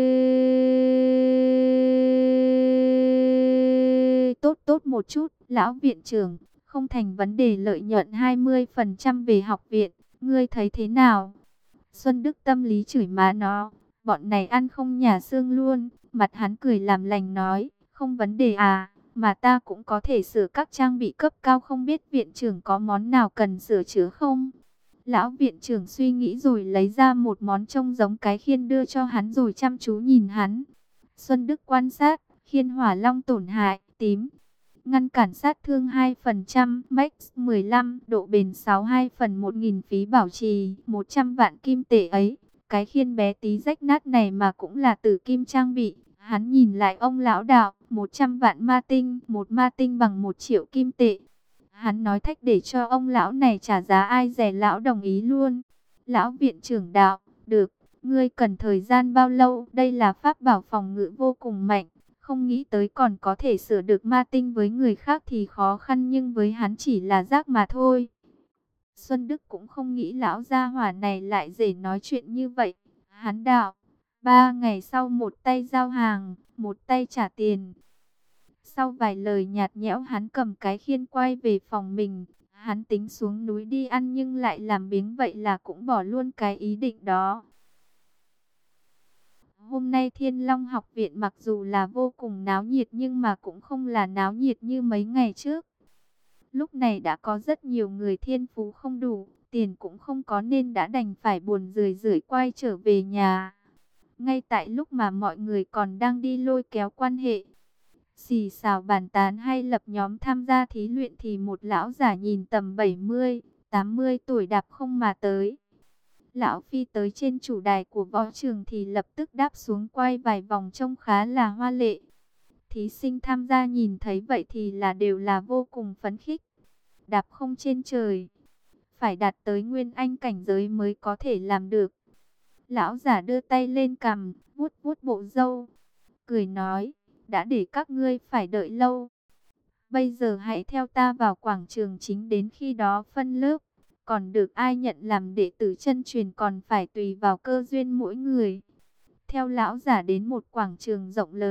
tốt tốt một chút. Lão viện trưởng, không thành vấn đề, lợi nhuận hai mươi phần trăm về học viện, ngươi thấy thế nào? Xuân Đức tâm lý chửi má nó, bọn này ăn không nhả xương luôn. Mặt hắn cười làm lành nói, không vấn đề à, mà ta cũng có thể sửa các trang bị cấp cao, không biết viện trưởng có món nào cần sửa chữa không? Lão viện trưởng suy nghĩ rồi lấy ra một món trông giống cái khiên đưa cho hắn rồi chăm chú nhìn hắn. Xuân Đức quan sát, khiên hỏa long tổn hại, tím, ngăn cản sát thương hai phần trăm, max mười lăm, độ bền sáu mươi hai phần một nghìn, phí bảo trì một trăm vạn kim tệ ấy. Cái khiên bé tí rách nát này mà cũng là tử kim trang bị. Hắn nhìn lại ông lão đạo, một trăm vạn ma tinh, một ma tinh bằng một triệu kim tệ. Hắn nói thách để cho ông lão này trả giá ai rẻ, lão đồng ý luôn. Lão viện trưởng đạo, được, ngươi cần thời gian bao lâu? Đây là pháp bảo phòng ngự vô cùng mạnh, không nghĩ tới còn có thể sửa được ma tinh, với người khác thì khó khăn nhưng với hắn chỉ là rác mà thôi. Xuân Đức cũng không nghĩ lão gia hỏa này lại dễ nói chuyện như vậy. Hắn đạo, ba ngày sau một tay giao hàng, một tay trả tiền. Sau vài lời nhạt nhẽo hắn cầm cái khiên quay về phòng mình. Hắn tính xuống núi đi ăn nhưng lại làm biếng vậy là cũng bỏ luôn cái ý định đó. Hôm nay Thiên Long học viện mặc dù là vô cùng náo nhiệt nhưng mà cũng không là náo nhiệt như mấy ngày trước. Lúc này đã có rất nhiều người thiên phú không đủ, tiền cũng không có nên đã đành phải buồn rười rượi quay trở về nhà. Ngay tại lúc mà mọi người còn đang đi lôi kéo quan hệ, xì xào bàn tán hay lập nhóm tham gia thí luyện thì một lão giả nhìn tầm bảy mươi, tám mươi tuổi đạp không mà tới. Lão phi tới trên chủ đài của võ trường thì lập tức đáp xuống quay vài vòng trông khá là hoa lệ. Thí sinh tham gia nhìn thấy vậy thì là đều là vô cùng phấn khích. Đạp không trên trời, phải đạt tới nguyên anh cảnh giới mới có thể làm được. Lão giả đưa tay lên cằm, vuốt vuốt bộ râu, cười nói, đã để các ngươi phải đợi lâu. Bây giờ hãy theo ta vào quảng trường chính, đến khi đó phân lớp. Còn được ai nhận làm đệ tử chân truyền còn phải tùy vào cơ duyên mỗi người. Theo lão giả đến một quảng trường rộng lớn,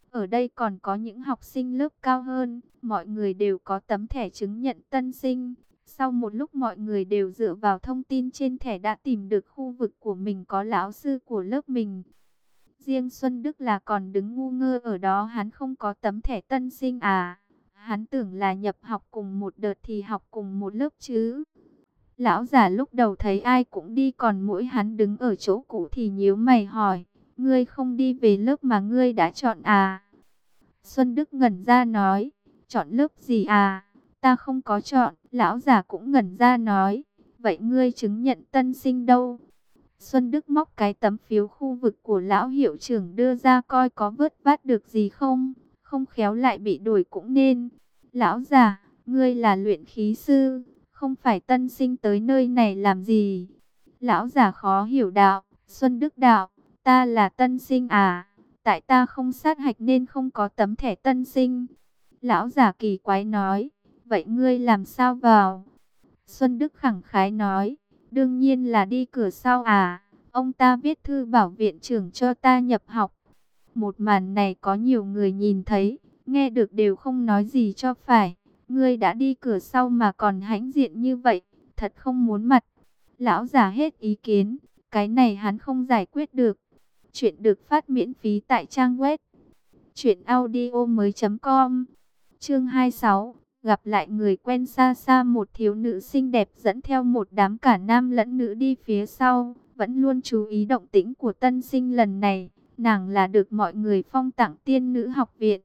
Ở đây còn có những học sinh lớp cao hơn, mọi người đều có tấm thẻ chứng nhận tân sinh. Sau một lúc mọi người đều dựa vào thông tin trên thẻ đã tìm được khu vực của mình có lão sư của lớp mình. Riêng Xuân Đức là còn đứng ngu ngơ ở đó, hắn không có tấm thẻ tân sinh à? Hắn tưởng là nhập học cùng một đợt thì học cùng một lớp chứ. Lão già lúc đầu thấy ai cũng đi còn mỗi hắn đứng ở chỗ cũ thì nhíu mày hỏi, ngươi không đi về lớp mà ngươi đã chọn à? Xuân Đức ngẩn ra nói, chọn lớp gì à? Ta không có chọn. Lão già cũng ngẩn ra nói, vậy ngươi chứng nhận tân sinh đâu? Xuân Đức móc cái tấm phiếu khu vực của lão hiệu trưởng đưa ra coi có vớt vát được gì không, không khéo lại bị đuổi cũng nên. Lão già, ngươi là luyện khí sư, không phải tân sinh tới nơi này làm gì? Lão già khó hiểu đạo. Xuân Đức đạo, ta là tân sinh à? Tại ta không sát hạch nên không có tấm thẻ tân sinh. Lão già kỳ quái nói, vậy ngươi làm sao vào? Xuân Đức khẳng khái nói, đương nhiên là đi cửa sau à, ông ta viết thư bảo viện trưởng cho ta nhập học. Một màn này có nhiều người nhìn thấy, nghe được đều không nói gì cho phải. Ngươi đã đi cửa sau mà còn hãnh diện như vậy, thật không muốn mặt. Lão già hết ý kiến, cái này hắn không giải quyết được. Chuyện được phát miễn phí tại trang web truyện audio mới chấm com. Chương hai mươi sáu, gặp lại người quen xa xa. Một thiếu nữ xinh đẹp dẫn theo một đám cả nam lẫn nữ đi phía sau, vẫn luôn chú ý động tĩnh của tân sinh lần này. Nàng là được mọi người phong tặng tiên nữ học viện.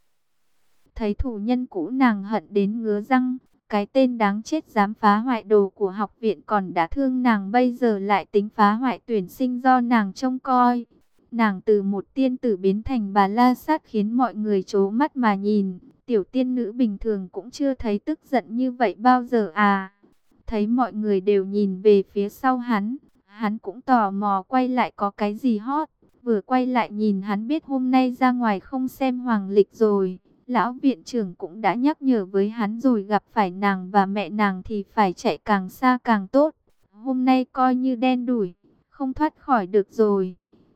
Thấy thủ nhân cũ nàng hận đến ngứa răng, cái tên đáng chết dám phá hoại đồ của học viện còn đã thương nàng, bây giờ lại tính phá hoại tuyển sinh do nàng trông coi. Nàng từ một tiên tử biến thành bà la sát khiến mọi người trố mắt mà nhìn. Tiểu tiên nữ bình thường cũng chưa thấy tức giận như vậy bao giờ à. Thấy mọi người đều nhìn về phía sau hắn, hắn cũng tò mò quay lại có cái gì hot. Vừa quay lại nhìn hắn biết hôm nay ra ngoài không xem hoàng lịch rồi. Lão viện trưởng cũng đã nhắc nhở với hắn rồi, gặp phải nàng và mẹ nàng thì phải chạy càng xa càng tốt. Hôm nay coi như đen đủi, không thoát khỏi được rồi.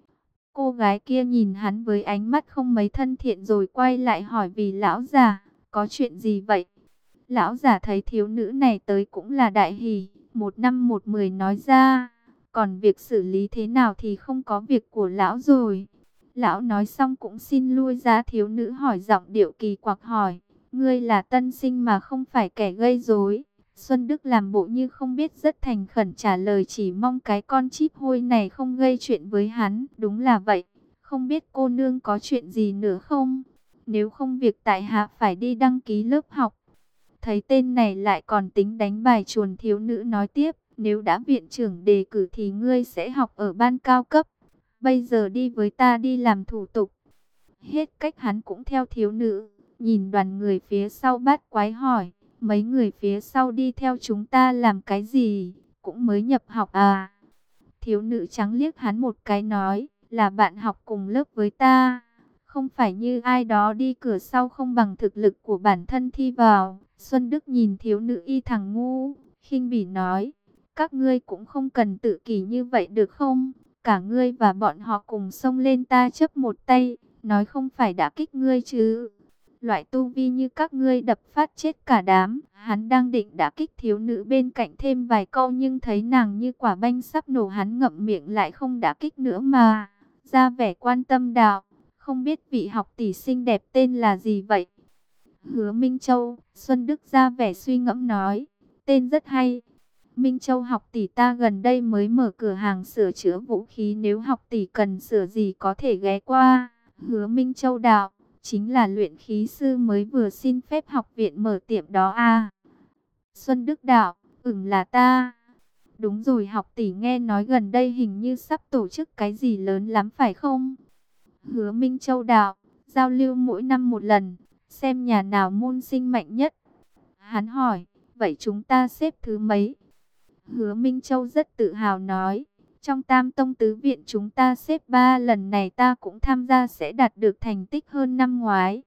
Cô gái kia nhìn hắn với ánh mắt không mấy thân thiện rồi quay lại hỏi vì lão già, có chuyện gì vậy? Lão già thấy thiếu nữ này tới cũng là đại hỉ, một năm một mười nói ra, còn việc xử lý thế nào thì không có việc của lão rồi. Lão nói xong cũng xin lui ra. Thiếu nữ hỏi giọng điệu kỳ quặc hỏi, ngươi là tân sinh mà không phải kẻ gây rối? Xuân Đức làm bộ như không biết, rất thành khẩn trả lời, chỉ mong cái con chíp hôi này không gây chuyện với hắn. Đúng là vậy, không biết cô nương có chuyện gì nữa không? Nếu không việc tại hạ phải đi đăng ký lớp học. Thấy tên này lại còn tính đánh bài chuồn, thiếu nữ nói tiếp, nếu đã viện trưởng đề cử thì ngươi sẽ học ở ban cao cấp. Bây giờ đi với ta đi làm thủ tục. Hết cách hắn cũng theo thiếu nữ. Nhìn đoàn người phía sau bát quái hỏi, mấy người phía sau đi theo chúng ta làm cái gì? Cũng mới nhập học à? Thiếu nữ trắng liếc hắn một cái nói, là bạn học cùng lớp với ta. Không phải như ai đó đi cửa sau không bằng thực lực của bản thân thi vào. Xuân Đức nhìn thiếu nữ y thằng ngu, khinh bỉ nói, các ngươi cũng không cần tự kỷ như vậy được không? Cả ngươi và bọn họ cùng xông lên ta chấp một tay, nói không phải đã kích ngươi chứ. Loại tu vi như các ngươi đập phát chết cả đám. Hắn đang định đã kích thiếu nữ bên cạnh thêm vài câu nhưng thấy nàng như quả banh sắp nổ, hắn ngậm miệng lại không đã kích nữa mà ra vẻ quan tâm đạo, không biết vị học tỷ xinh đẹp tên là gì vậy? Hứa Minh Châu. Xuân Đức ra vẻ suy ngẫm nói, tên rất hay. Minh Châu học tỷ ta gần đây mới mở cửa hàng sửa chữa vũ khí, nếu học tỷ cần sửa gì có thể ghé qua. Hứa Minh Châu đạo, chính là luyện khí sư mới vừa xin phép học viện mở tiệm đó à? Xuân Đức đạo, ừm là ta. Đúng rồi, học tỷ nghe nói gần đây hình như sắp tổ chức cái gì lớn lắm phải không? Hứa Minh Châu đạo, giao lưu mỗi năm một lần, xem nhà nào môn sinh mạnh nhất. Hắn hỏi, vậy chúng ta xếp thứ mấy? Hứa Minh Châu rất tự hào nói, trong Tam Tông Tứ Viện chúng ta xếp ba, lần này ta cũng tham gia sẽ đạt được thành tích hơn năm ngoái.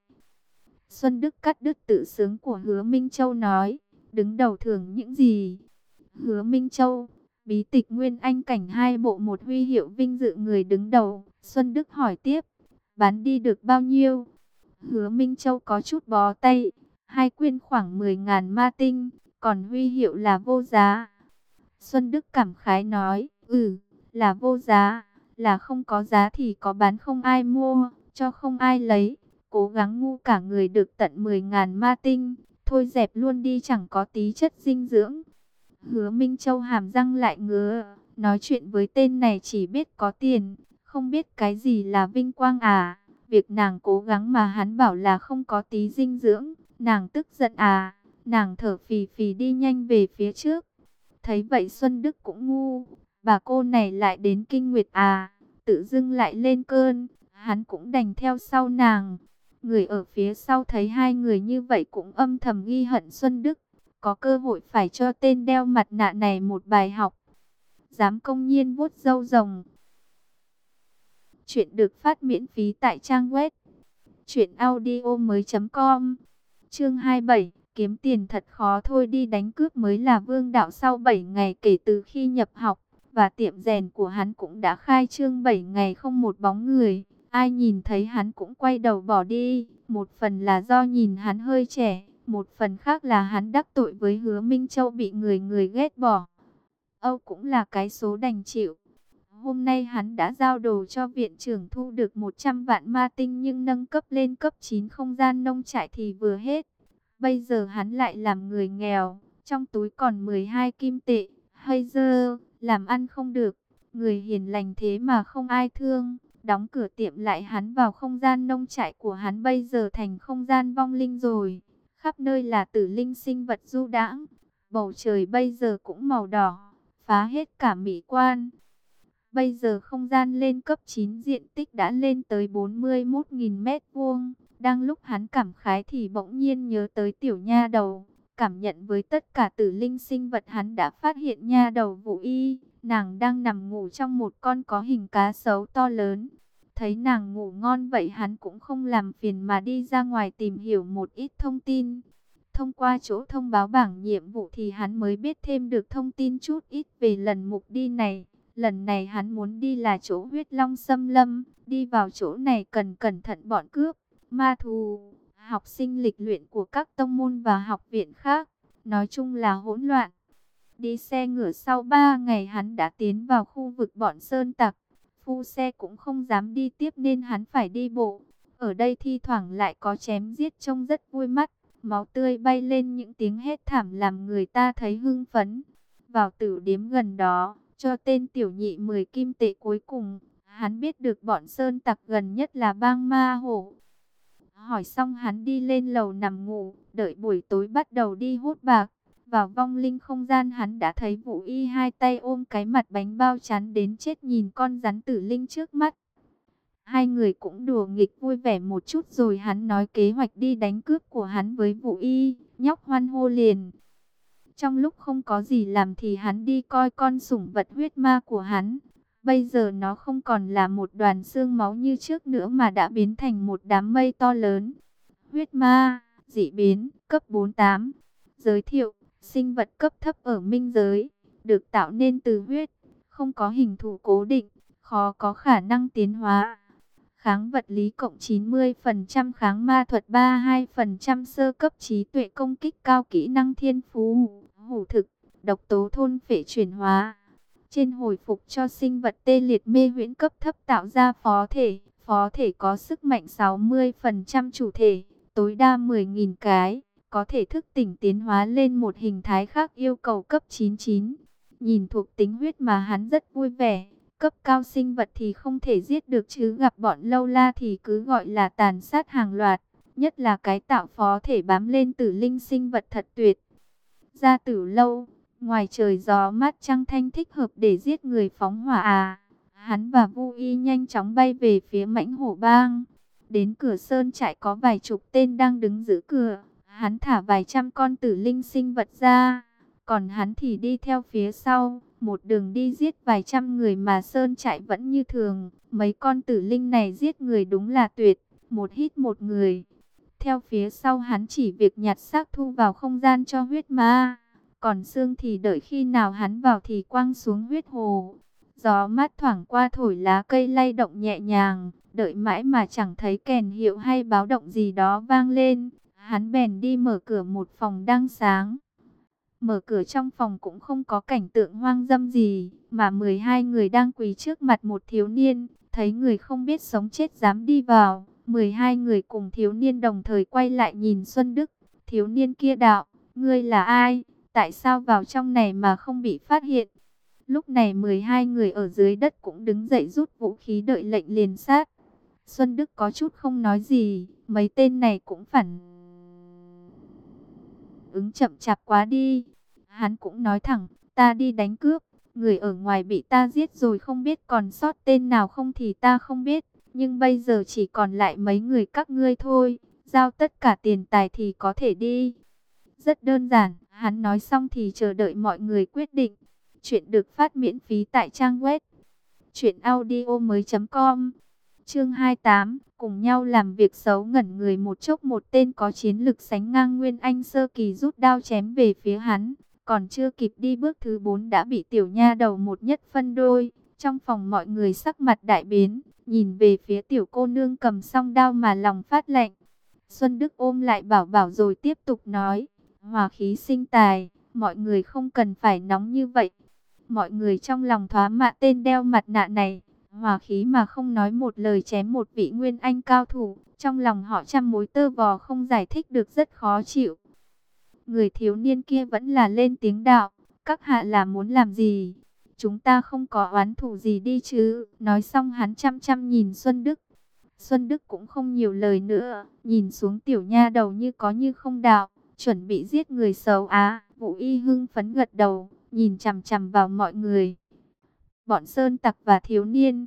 Xuân Đức cắt đứt tự sướng của Hứa Minh Châu nói, đứng đầu thưởng những gì? Hứa Minh Châu, bí tịch Nguyên Anh cảnh hai bộ, một huy hiệu vinh dự người đứng đầu. Xuân Đức hỏi tiếp, bán đi được bao nhiêu? Hứa Minh Châu có chút bó tay, hai quyên khoảng mười ngàn ma tinh, còn huy hiệu là vô giá. Xuân Đức cảm khái nói, ừ, là vô giá, là không có giá thì có bán không ai mua, cho không ai lấy, cố gắng ngu cả người được tận mười ngàn ma tinh, thôi dẹp luôn đi, chẳng có tí chất dinh dưỡng. Hứa Minh Châu hàm răng lại ngứa, nói chuyện với tên này chỉ biết có tiền, không biết cái gì là vinh quang à. Việc nàng cố gắng mà hắn bảo là không có tí dinh dưỡng, nàng tức giận à. Nàng thở phì phì đi nhanh về phía trước. Thấy vậy Xuân Đức cũng ngu, bà cô này lại đến kinh nguyệt à, tự dưng lại lên cơn, hắn cũng đành theo sau nàng. Người ở phía sau thấy hai người như vậy cũng âm thầm ghi hận Xuân Đức, có cơ hội phải cho tên đeo mặt nạ này một bài học. Dám công nhiên vuốt râu rồng. Chuyện được phát miễn phí tại trang web truyện audio mới chấm com. Chương hai mươi bảy, kiếm tiền thật khó thôi, đi đánh cướp mới là vương đạo. Sau bảy ngày kể từ khi nhập học, và tiệm rèn của hắn cũng đã khai trương bảy ngày không một bóng người. Ai nhìn thấy hắn cũng quay đầu bỏ đi, một phần là do nhìn hắn hơi trẻ, một phần khác là hắn đắc tội với Hứa Minh Châu bị người người ghét bỏ. Âu cũng là cái số đành chịu. Hôm nay hắn đã giao đồ cho viện trưởng thu được một trăm vạn ma tinh, nhưng nâng cấp lên cấp chín không gian nông trại thì vừa hết. Bây giờ hắn lại làm người nghèo, trong túi còn mười hai kim tệ, hơi dơ, làm ăn không được. Người hiền lành thế mà không ai thương, đóng cửa tiệm lại. Hắn vào không gian nông trại của hắn bây giờ thành không gian vong linh rồi. Khắp nơi là tử linh sinh vật du đãng, bầu trời bây giờ cũng màu đỏ, phá hết cả mỹ quan. Bây giờ không gian lên cấp chín, diện tích đã lên tới bốn mươi mốt nghìn mét vuông. Đang lúc hắn cảm khái thì bỗng nhiên nhớ tới tiểu nha đầu. Cảm nhận với tất cả tử linh sinh vật, hắn đã phát hiện nha đầu Vũ Y. Nàng đang nằm ngủ trong một con có hình cá sấu to lớn. Thấy nàng ngủ ngon vậy, hắn cũng không làm phiền mà đi ra ngoài tìm hiểu một ít thông tin. Thông qua chỗ thông báo bảng nhiệm vụ thì hắn mới biết thêm được thông tin chút ít về lần mục đi này. Lần này hắn muốn đi là chỗ huyết long xâm lâm. Đi vào chỗ này cần cẩn thận bọn cướp, ma thú, học sinh lịch luyện của các tông môn và học viện khác. Nói chung là hỗn loạn. Đi xe ngựa sau ba ngày hắn đã tiến vào khu vực bọn sơn tặc. Phu xe cũng không dám đi tiếp nên hắn phải đi bộ. Ở đây thi thoảng lại có chém giết trông rất vui mắt. Máu tươi bay lên, những tiếng hét thảm làm người ta thấy hưng phấn. Vào tử điếm gần đó, cho tên tiểu nhị mười kim tệ cuối cùng. Hắn biết được bọn sơn tặc gần nhất là bang ma hổ. Hỏi xong hắn đi lên lầu nằm ngủ, đợi buổi tối bắt đầu đi hút bạc. Vào vong linh không gian hắn đã thấy Vũ Y hai tay ôm cái mặt bánh bao chán đến chết nhìn con rắn tử linh trước mắt. Hai người cũng đùa nghịch vui vẻ một chút rồi hắn nói kế hoạch đi đánh cướp của hắn với Vũ Y, nhóc hoan hô liền. Trong lúc không có gì làm thì hắn đi coi con sủng vật huyết ma của hắn. Bây giờ nó không còn là một đoàn xương máu như trước nữa mà đã biến thành một đám mây to lớn. Huyết ma, dị biến, cấp bốn mươi tám. Giới thiệu, sinh vật cấp thấp ở minh giới, được tạo nên từ huyết, không có hình thù cố định, khó có khả năng tiến hóa. Kháng vật lý cộng chín mươi phần trăm, kháng ma thuật ba mươi hai phần trăm, sơ cấp trí tuệ, công kích cao, kỹ năng thiên phú, hủ thực, độc tố thôn phệ chuyển hóa. Trên hồi phục cho sinh vật tê liệt mê huyễn cấp thấp tạo ra phó thể, phó thể có sức mạnh sáu mươi phần trăm chủ thể, tối đa mười nghìn cái, có thể thức tỉnh tiến hóa lên một hình thái khác, yêu cầu cấp chín mươi chín. Nhìn thuộc tính huyết mà hắn rất vui vẻ. Cấp cao sinh vật thì không thể giết được, chứ gặp bọn lâu la thì cứ gọi là tàn sát hàng loạt. Nhất là cái tạo phó thể bám lên tử linh sinh vật thật tuyệt. Ra tử lâu, ngoài trời gió mát trăng thanh, thích hợp để giết người phóng hỏa à. Hắn và Vu Y nhanh chóng bay về phía mãnh hổ bang. Đến cửa sơn trại có vài chục tên đang đứng giữ cửa. Hắn thả vài trăm con tử linh sinh vật ra, còn hắn thì đi theo phía sau. Một đường đi giết vài trăm người mà sơn trại vẫn như thường. Mấy con tử linh này giết người đúng là tuyệt, một hít một người. Theo phía sau hắn chỉ việc nhặt xác thu vào không gian cho huyết ma. Còn xương thì đợi khi nào hắn vào thì quăng xuống huyết hồ. Gió mát thoảng qua thổi lá cây lay động nhẹ nhàng, Đợi mãi mà chẳng thấy kèn hiệu hay báo động gì đó vang lên, hắn bèn đi mở cửa một phòng đang sáng. Mở cửa trong phòng cũng không có cảnh tượng hoang dâm gì, mà mười hai người đang quỳ trước mặt một thiếu niên, thấy người không biết sống chết dám đi vào. mười hai người cùng thiếu niên đồng thời quay lại nhìn Xuân Đức. Thiếu niên kia đạo: "Ngươi là ai? Tại sao vào trong này mà không bị phát hiện?" Lúc này mười hai người ở dưới đất cũng đứng dậy rút vũ khí đợi lệnh liền sát. Xuân Đức có chút không nói gì, mấy tên này cũng phản ứng chậm chạp quá đi. Hắn cũng nói thẳng: "Ta đi đánh cướp, người ở ngoài bị ta giết rồi, không biết còn sót tên nào không thì ta không biết. Nhưng bây giờ chỉ còn lại mấy người các ngươi thôi, giao tất cả tiền tài thì có thể đi." Rất đơn giản, hắn nói xong thì chờ đợi mọi người quyết định. Chuyện được phát miễn phí tại trang web truyện audio mới chấm com. Chương hai mươi tám, cùng nhau làm việc xấu. Ngẩn người một chốc, một tên có chiến lực sánh ngang Nguyên Anh sơ kỳ rút đao chém về phía hắn. Còn chưa kịp đi bước thứ bốn đã bị tiểu nha đầu một nhất phân đôi. Trong phòng mọi người sắc mặt đại biến, nhìn về phía tiểu cô nương cầm song đao mà lòng phát lạnh. Xuân Đức ôm lại Bảo Bảo rồi tiếp tục nói: "Hòa khí sinh tài, mọi người không cần phải nóng như vậy." Mọi người trong lòng thoá mạ tên đeo mặt nạ này, hòa khí mà không nói một lời chém một vị Nguyên Anh cao thủ. Trong lòng họ trăm mối tơ vò không giải thích được, rất khó chịu. Người thiếu niên kia vẫn là lên tiếng đạo: "Các hạ là muốn làm gì? Chúng ta không có oán thù gì đi chứ?" Nói xong hắn chăm chăm nhìn Xuân Đức. Xuân Đức cũng không nhiều lời nữa, nhìn xuống tiểu nha đầu như có như không đạo: "Chuẩn bị giết người xấu á?" Vũ Y hưng phấn gật đầu, nhìn chằm chằm vào mọi người. "Bọn sơn tặc và thiếu niên,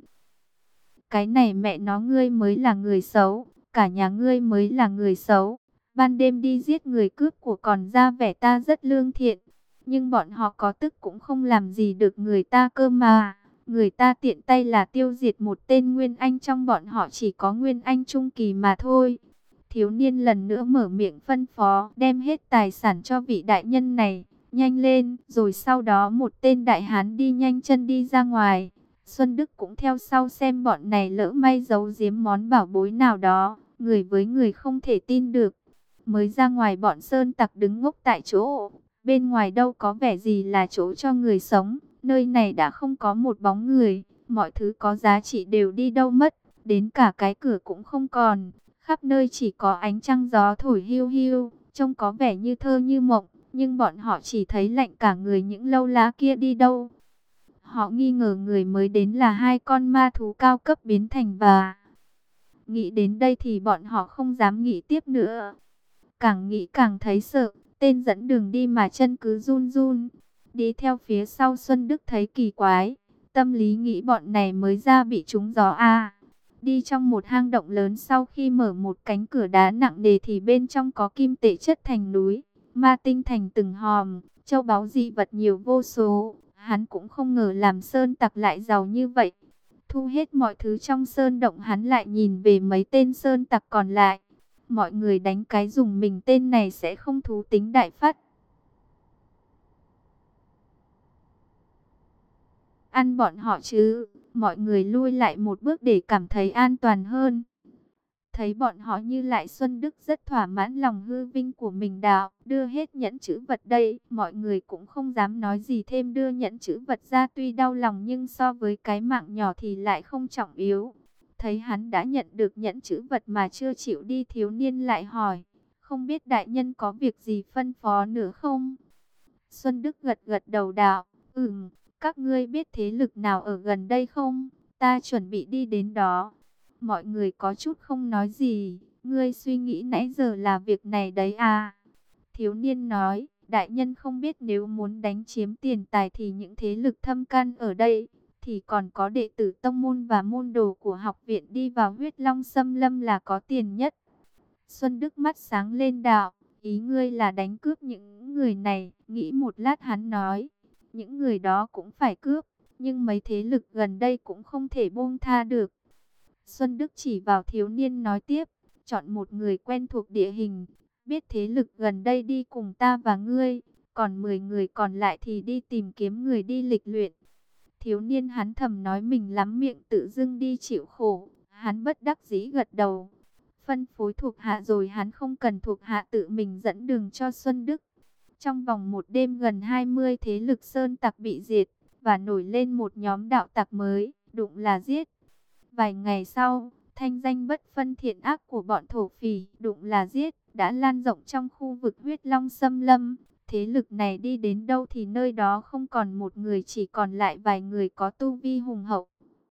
cái này mẹ nó ngươi mới là người xấu, cả nhà ngươi mới là người xấu. Ban đêm đi giết người cướp của còn ra vẻ ta rất lương thiện, nhưng bọn họ có tức cũng không làm gì được người ta cơ mà. Người ta tiện tay là tiêu diệt một tên Nguyên Anh, trong bọn họ chỉ có Nguyên Anh trung kỳ mà thôi." Thiếu niên lần nữa mở miệng phân phó: "Đem hết tài sản cho vị đại nhân này, nhanh lên." Rồi sau đó một tên đại hán đi nhanh chân đi ra ngoài. Xuân Đức cũng theo sau xem bọn này lỡ may giấu giếm món bảo bối nào đó. Người với người không thể tin được. Mới ra ngoài bọn sơn tặc đứng ngốc tại chỗ. Bên ngoài đâu có vẻ gì là chỗ cho người sống. Nơi này đã không có một bóng người. Mọi thứ có giá trị đều đi đâu mất. Đến cả cái cửa cũng không còn. Khắp nơi chỉ có ánh trăng gió thổi hiu hiu. Trông có vẻ như thơ như mộng. Nhưng bọn họ chỉ thấy lạnh cả người. Những lâu lá kia đi đâu? Họ nghi ngờ người mới đến là hai con ma thú cao cấp biến thành và... Nghĩ đến đây thì bọn họ không dám nghĩ tiếp nữa. Càng nghĩ càng thấy sợ. Tên dẫn đường đi mà chân cứ run run. Đi theo phía sau Xuân Đức thấy kỳ quái. Tâm lý nghĩ bọn này mới ra bị trúng gió à. Đi trong một hang động lớn, sau khi mở một cánh cửa đá nặng nề thì bên trong có kim tệ chất thành núi, ma tinh thành từng hòm, châu báu dị vật nhiều vô số. Hắn cũng không ngờ làm sơn tặc lại giàu như vậy. Thu hết mọi thứ trong sơn động, hắn lại nhìn về mấy tên sơn tặc còn lại. Mọi người đánh cái dùng mình, tên này sẽ không thú tính đại phát ăn bọn họ chứ. Mọi người lui lại một bước để cảm thấy an toàn hơn. Thấy bọn họ như lại, Xuân Đức rất thỏa mãn lòng hư vinh của mình đạo: "Đưa hết nhẫn chữ vật đây." Mọi người cũng không dám nói gì thêm, đưa nhẫn chữ vật ra tuy đau lòng nhưng so với cái mạng nhỏ thì lại không trọng yếu. Thấy hắn đã nhận được nhẫn chữ vật mà chưa chịu đi, thiếu niên lại hỏi: "Không biết đại nhân có việc gì phân phó nữa không?" Xuân Đức gật gật đầu đạo: "Ừm, các ngươi biết thế lực nào ở gần đây không? Ta chuẩn bị đi đến đó." Mọi người có chút không nói gì. "Ngươi suy nghĩ nãy giờ là việc này đấy à?" Thiếu niên nói: "Đại nhân không biết nếu muốn đánh chiếm tiền tài thì những thế lực thâm căn ở đây, thì còn có đệ tử tông môn và môn đồ của học viện đi vào huyết long xâm lâm là có tiền nhất." Xuân Đức mắt sáng lên đạo: "Ý ngươi là đánh cướp những người này?" Nghĩ một lát hắn nói: "Những người đó cũng phải cướp, nhưng mấy thế lực gần đây cũng không thể buông tha được." Xuân Đức chỉ vào thiếu niên nói tiếp: "Chọn một người quen thuộc địa hình, biết thế lực gần đây đi cùng ta và ngươi, còn mười người còn lại thì đi tìm kiếm người đi lịch luyện." Thiếu niên hắn thầm nói mình lắm miệng, tự dưng đi chịu khổ. Hắn bất đắc dĩ gật đầu, phân phối thuộc hạ rồi hắn không cần thuộc hạ tự mình dẫn đường cho Xuân Đức. Trong vòng một đêm gần hai mươi thế lực sơn tặc bị diệt, và nổi lên một nhóm đạo tặc mới, đụng là giết. Vài ngày sau, thanh danh bất phân thiện ác của bọn thổ phỉ, đụng là giết, đã lan rộng trong khu vực huyết long xâm lâm. Thế lực này đi đến đâu thì nơi đó không còn một người, chỉ còn lại vài người có tu vi hùng hậu.